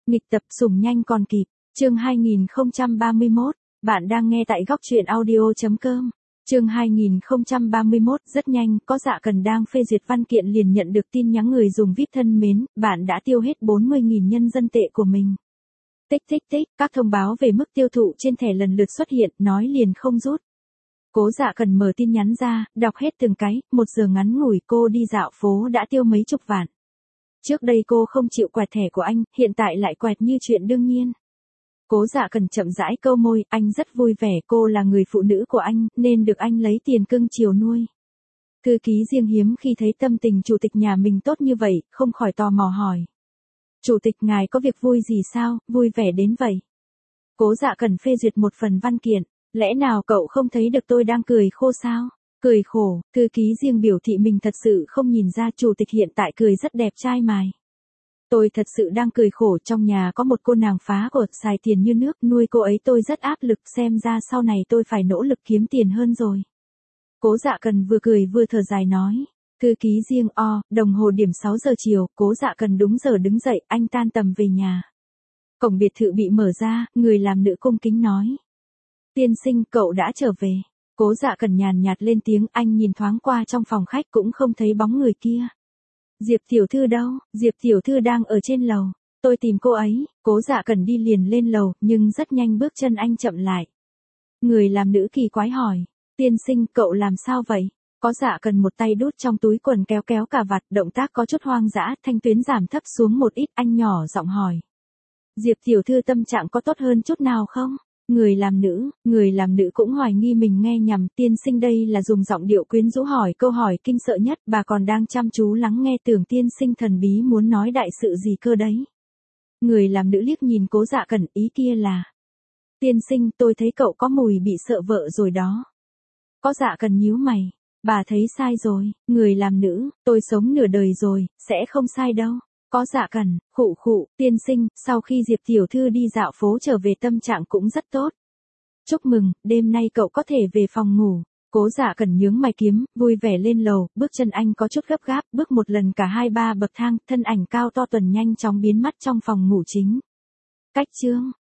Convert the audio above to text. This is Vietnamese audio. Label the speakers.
Speaker 1: Nghịch tập sủng nhanh còn kịp. Chương 2031, bạn đang nghe tại góc truyện audio.com. Chương 2031, rất nhanh, có Dạ Cần đang phê duyệt văn kiện liền nhận được tin nhắn người dùng VIP thân mến, bạn đã tiêu hết 40.000 nhân dân tệ của mình. Tích tích tích, các thông báo về mức tiêu thụ trên thẻ lần lượt xuất hiện, nói liền không rút. Cố Dạ Cần mở tin nhắn ra, đọc hết từng cái, 1 giờ ngắn ngủi cô đi dạo phố đã tiêu mấy chục vạn. Trước đây cô không chịu quẹt thẻ của anh, hiện tại lại quẹt như chuyện đương nhiên. Cố Dạ Cần chậm rãi câu môi, anh rất vui vẻ, cô là người phụ nữ của anh, nên được anh lấy tiền cưng chiều nuôi. Thư ký riêng hiếm khi thấy tâm tình chủ tịch nhà mình tốt như vậy, không khỏi tò mò hỏi. Chủ tịch ngài có việc vui gì sao, vui vẻ đến vậy? Cố Dạ Cần phê duyệt một phần văn kiện, lẽ nào cậu không thấy được tôi đang cười khô sao? Cười khổ, thư ký riêng biểu thị mình thật sự không nhìn ra chủ tịch hiện tại cười rất đẹp trai mài. Tôi thật sự đang cười khổ, trong nhà có một cô nàng phá của, xài tiền như nước, nuôi cô ấy tôi rất áp lực, xem ra sau này tôi phải nỗ lực kiếm tiền hơn rồi. Cố Dạ Cần vừa cười vừa thở dài nói. Thư ký riêng đồng hồ điểm 6 giờ chiều, Cố Dạ Cần đúng giờ đứng dậy, anh tan tầm về nhà. Cổng biệt thự bị mở ra, người làm nữ cung kính nói. Tiên sinh, cậu đã trở về. Cố Dạ Cần nhàn nhạt lên tiếng, anh nhìn thoáng qua trong phòng khách cũng không thấy bóng người kia. Diệp tiểu thư đâu? Diệp tiểu thư đang ở trên lầu. Tôi tìm cô ấy. Cố Dạ Cần đi liền lên lầu, nhưng rất nhanh bước chân anh chậm lại. Người làm nữ kỳ quái hỏi. Tiên sinh, cậu làm sao vậy? Có Dạ Cần một tay đút trong túi quần kéo kéo cà vạt, động tác có chút hoang dã, thanh tuyến giảm thấp xuống một ít, anh nhỏ giọng hỏi. Diệp tiểu thư tâm trạng có tốt hơn chút nào không? Người làm nữ cũng hoài nghi mình nghe nhầm, tiên sinh đây là dùng giọng điệu quyến rũ hỏi câu hỏi kinh sợ nhất, bà còn đang chăm chú lắng nghe, tưởng tiên sinh thần bí muốn nói đại sự gì cơ đấy. Người làm nữ liếc nhìn Cố Dạ Cần, ý kia là. Tiên sinh, tôi thấy cậu có mùi bị sợ vợ rồi đó. Có Dạ Cần nhíu mày. Bà thấy sai rồi, người làm nữ, tôi sống nửa đời rồi, sẽ không sai đâu. Có Dạ Cần, khụ, tiên sinh, sau khi Diệp tiểu thư đi dạo phố trở về tâm trạng cũng rất tốt. Chúc mừng, đêm nay cậu có thể về phòng ngủ. Cố Dạ Cần nhướng mày kiếm, vui vẻ lên lầu, bước chân anh có chút gấp gáp, bước một lần cả 2-3 bậc thang, thân ảnh cao to tuần nhanh chóng biến mất trong phòng ngủ chính. Cách chương